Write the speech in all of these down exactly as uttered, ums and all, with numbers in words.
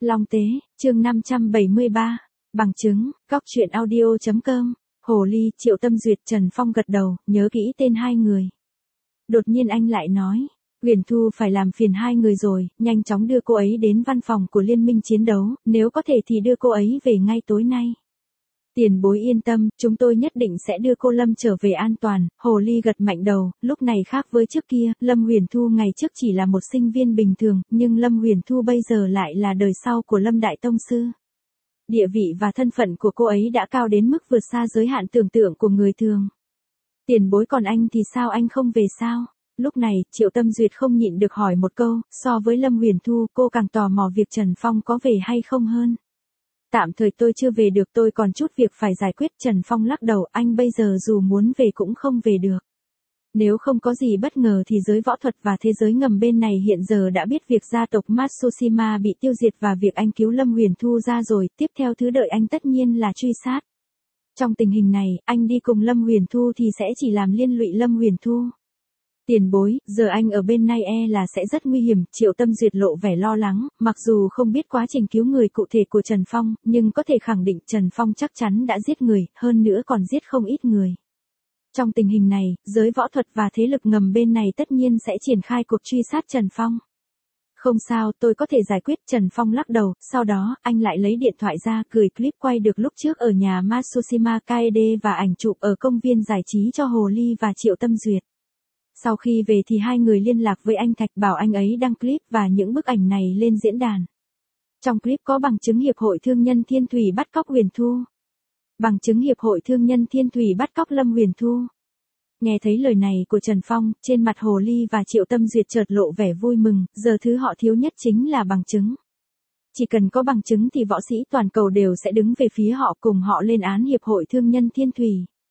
Long Tế, chương năm trăm bảy mươi ba, bằng chứng, góc truyện audio chấm com, Hồ Ly, Triệu Tâm Duyệt, Trần Phong gật đầu, nhớ kỹ tên hai người. Đột nhiên anh lại nói, Huyền Thu phải làm phiền hai người rồi, nhanh chóng đưa cô ấy đến văn phòng của Liên minh chiến đấu, nếu có thể thì đưa cô ấy về ngay tối nay. Tiền bối yên tâm, chúng tôi nhất định sẽ đưa cô Lâm trở về an toàn. Hồ Ly gật mạnh đầu, lúc này khác với trước kia, Lâm Huyền Thu ngày trước chỉ là một sinh viên bình thường, nhưng Lâm Huyền Thu bây giờ lại là đời sau của Lâm Đại Tông Sư. Địa vị và thân phận của cô ấy đã cao đến mức vượt xa giới hạn tưởng tượng của người thường. Tiền bối còn anh thì sao, anh không về sao? Lúc này, Triệu Tâm Duyệt không nhịn được hỏi một câu, so với Lâm Huyền Thu, cô càng tò mò việc Trần Phong có về hay không hơn. Tạm thời tôi chưa về được, tôi còn chút việc phải giải quyết. Trần Phong lắc đầu, anh bây giờ dù muốn về cũng không về được. Nếu không có gì bất ngờ thì giới võ thuật và thế giới ngầm bên này hiện giờ đã biết việc gia tộc Matsushima bị tiêu diệt và việc anh cứu Lâm Huyền Thu ra rồi, tiếp theo thứ đợi anh tất nhiên là truy sát. Trong tình hình này, anh đi cùng Lâm Huyền Thu thì sẽ chỉ làm liên lụy Lâm Huyền Thu. Tiền bối, giờ anh ở bên này e là sẽ rất nguy hiểm. Triệu Tâm Duyệt lộ vẻ lo lắng, mặc dù không biết quá trình cứu người cụ thể của Trần Phong, nhưng có thể khẳng định Trần Phong chắc chắn đã giết người, hơn nữa còn giết không ít người. Trong tình hình này, giới võ thuật và thế lực ngầm bên này tất nhiên sẽ triển khai cuộc truy sát Trần Phong. Không sao, tôi có thể giải quyết. Trần Phong lắc đầu, sau đó, anh lại lấy điện thoại ra, gửi clip quay được lúc trước ở nhà Matsushima Kaede và ảnh chụp ở công viên giải trí cho Hồ Ly và Triệu Tâm Duyệt. Sau khi về thì hai người liên lạc với anh Thạch bảo anh ấy đăng clip và những bức ảnh này lên diễn đàn. Trong clip có bằng chứng Hiệp hội Thương nhân Thiên Thủy bắt cóc Huyền Thu. Bằng chứng Hiệp hội Thương nhân Thiên Thủy bắt cóc Lâm Huyền Thu. Nghe thấy lời này của Trần Phong, trên mặt Hồ Ly và Triệu Tâm Duyệt chợt lộ vẻ vui mừng, giờ thứ họ thiếu nhất chính là bằng chứng. Chỉ cần có bằng chứng thì võ sĩ toàn cầu đều sẽ đứng về phía họ, cùng họ lên án Hiệp hội Thương nhân Thiên Thủy.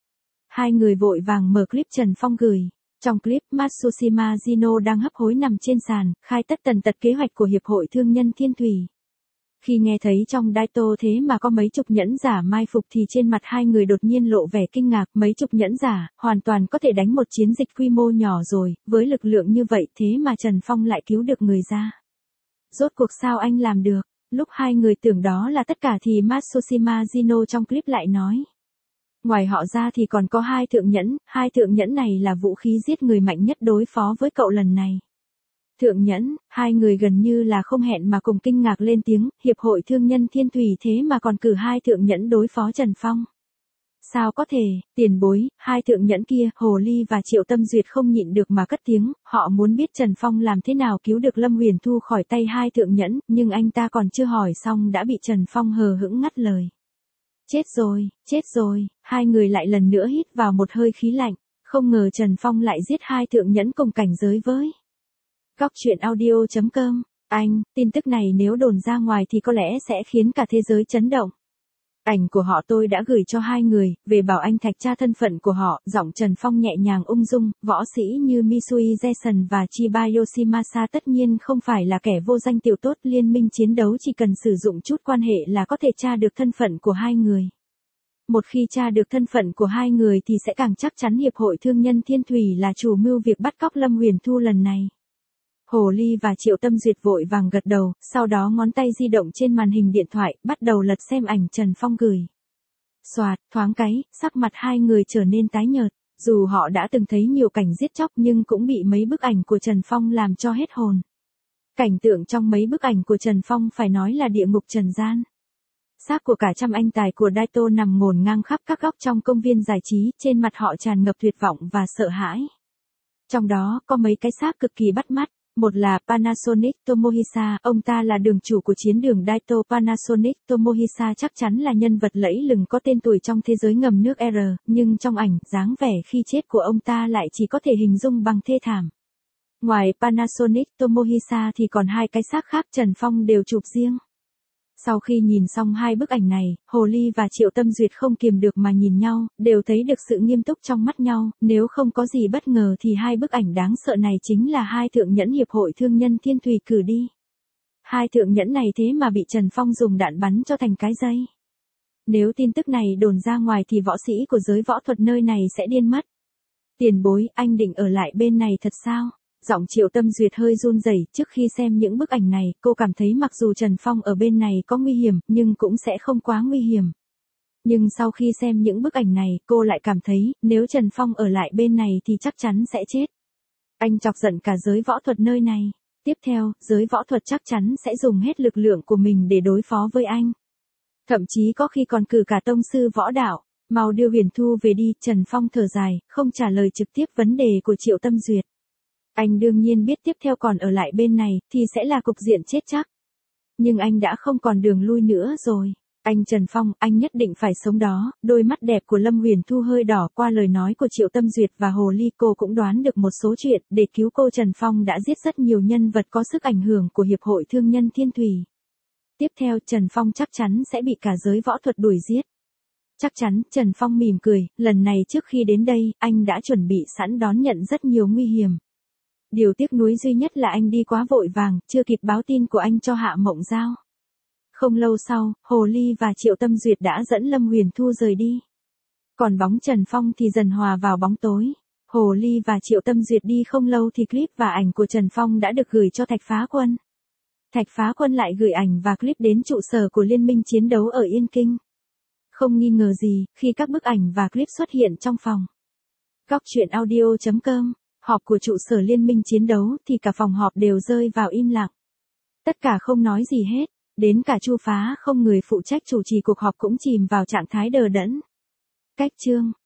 Hai người vội vàng mở clip Trần Phong gửi. Trong clip, Matsushima Gino đang hấp hối nằm trên sàn, khai tất tần tật kế hoạch của Hiệp hội Thương nhân Thiên Thủy. Khi nghe thấy trong Daito thế mà có mấy chục nhẫn giả mai phục thì trên mặt hai người đột nhiên lộ vẻ kinh ngạc. Mấy chục nhẫn giả, hoàn toàn có thể đánh một chiến dịch quy mô nhỏ rồi, với lực lượng như vậy thế mà Trần Phong lại cứu được người ra. Rốt cuộc sao anh làm được? Lúc hai người tưởng đó là tất cả thì Matsushima Gino trong clip lại nói. Ngoài họ ra thì còn có hai thượng nhẫn, hai thượng nhẫn này là vũ khí giết người mạnh nhất đối phó với cậu lần này. Thượng nhẫn, hai người gần như là không hẹn mà cùng kinh ngạc lên tiếng, Hiệp hội Thương nhân Thiên Thủy thế mà còn cử hai thượng nhẫn đối phó Trần Phong. Sao có thể, tiền bối, hai thượng nhẫn kia, Hồ Ly và Triệu Tâm Duyệt không nhịn được mà cất tiếng, họ muốn biết Trần Phong làm thế nào cứu được Lâm Huyền Thu khỏi tay hai thượng nhẫn, nhưng anh ta còn chưa hỏi xong đã bị Trần Phong hờ hững ngắt lời. Chết rồi, chết rồi, hai người lại lần nữa hít vào một hơi khí lạnh, không ngờ Trần Phong lại giết hai thượng nhẫn cùng cảnh giới với. Góc truyện audio chấm com, anh, tin tức này nếu đồn ra ngoài thì có lẽ sẽ khiến cả thế giới chấn động. Ảnh của họ tôi đã gửi cho hai người, về bảo anh Thạch tra thân phận của họ. Giọng Trần Phong nhẹ nhàng ung dung, võ sĩ như Misui Jason và Chiba Yoshimasa tất nhiên không phải là kẻ vô danh tiểu tốt. Liên minh chiến đấu chỉ cần sử dụng chút quan hệ là có thể tra được thân phận của hai người. Một khi tra được thân phận của hai người thì sẽ càng chắc chắn Hiệp hội Thương nhân Thiên Thủy là chủ mưu việc bắt cóc Lâm Huyền Thu lần này. Hồ Ly và Triệu Tâm Duyệt vội vàng gật đầu, sau đó ngón tay di động trên màn hình điện thoại, bắt đầu lật xem ảnh Trần Phong gửi. Soạt, thoáng cái, sắc mặt hai người trở nên tái nhợt, dù họ đã từng thấy nhiều cảnh giết chóc nhưng cũng bị mấy bức ảnh của Trần Phong làm cho hết hồn. Cảnh tượng trong mấy bức ảnh của Trần Phong phải nói là địa ngục trần gian. Xác của cả trăm anh tài của Daito nằm ngổn ngang khắp các góc trong công viên giải trí, trên mặt họ tràn ngập tuyệt vọng và sợ hãi. Trong đó, có mấy cái xác cực kỳ bắt mắt. Một là Panasonic Tomohisa, ông ta là đường chủ của chiến đường Daito. Panasonic Tomohisa chắc chắn là nhân vật lẫy lừng có tên tuổi trong thế giới ngầm nước R, nhưng trong ảnh, dáng vẻ khi chết của ông ta lại chỉ có thể hình dung bằng thê thảm. Ngoài Panasonic Tomohisa thì còn hai cái xác khác Trần Phong đều chụp riêng. Sau khi nhìn xong hai bức ảnh này, Hồ Ly và Triệu Tâm Duyệt không kiềm được mà nhìn nhau, đều thấy được sự nghiêm túc trong mắt nhau, nếu không có gì bất ngờ thì hai bức ảnh đáng sợ này chính là hai thượng nhẫn Hiệp hội Thương nhân Thiên Thủy cử đi. Hai thượng nhẫn này thế mà bị Trần Phong dùng đạn bắn cho thành cái dây. Nếu tin tức này đồn ra ngoài thì võ sĩ của giới võ thuật nơi này sẽ điên mất. Tiền bối, anh định ở lại bên này thật sao? Giọng Triệu Tâm Duyệt hơi run rẩy, trước khi xem những bức ảnh này, cô cảm thấy mặc dù Trần Phong ở bên này có nguy hiểm, nhưng cũng sẽ không quá nguy hiểm. Nhưng sau khi xem những bức ảnh này, cô lại cảm thấy, nếu Trần Phong ở lại bên này thì chắc chắn sẽ chết. Anh chọc giận cả giới võ thuật nơi này. Tiếp theo, giới võ thuật chắc chắn sẽ dùng hết lực lượng của mình để đối phó với anh. Thậm chí có khi còn cử cả tông sư võ đạo. Mau đưa Huyền Thu về đi, Trần Phong thở dài, không trả lời trực tiếp vấn đề của Triệu Tâm Duyệt. Anh đương nhiên biết tiếp theo còn ở lại bên này, thì sẽ là cục diện chết chắc. Nhưng anh đã không còn đường lui nữa rồi. Anh Trần Phong, anh nhất định phải sống đó. Đôi mắt đẹp của Lâm Huyền Thu hơi đỏ qua lời nói của Triệu Tâm Duyệt và Hồ Ly, cô cũng đoán được một số chuyện. Để cứu cô, Trần Phong đã giết rất nhiều nhân vật có sức ảnh hưởng của Hiệp hội Thương nhân Thiên Thủy. Tiếp theo, Trần Phong chắc chắn sẽ bị cả giới võ thuật đuổi giết. Chắc chắn, Trần Phong mỉm cười, lần này trước khi đến đây, anh đã chuẩn bị sẵn đón nhận rất nhiều nguy hiểm. Điều tiếc nuối duy nhất là anh đi quá vội vàng, chưa kịp báo tin của anh cho Hạ Mộng Giao. Không lâu sau, Hồ Ly và Triệu Tâm Duyệt đã dẫn Lâm Huyền Thu rời đi. Còn bóng Trần Phong thì dần hòa vào bóng tối. Hồ Ly và Triệu Tâm Duyệt đi không lâu thì clip và ảnh của Trần Phong đã được gửi cho Thạch Phá Quân. Thạch Phá Quân lại gửi ảnh và clip đến trụ sở của Liên minh chiến đấu ở Yên Kinh. Không nghi ngờ gì, khi các bức ảnh và clip xuất hiện trong phòng Góc Chuyện Audio chấm com, họp của trụ sở Liên minh chiến đấu thì cả phòng họp đều rơi vào im lặng. Tất cả không nói gì hết, đến cả Chu Phá Không, người phụ trách chủ trì cuộc họp, cũng chìm vào trạng thái đờ đẫn. Cách chương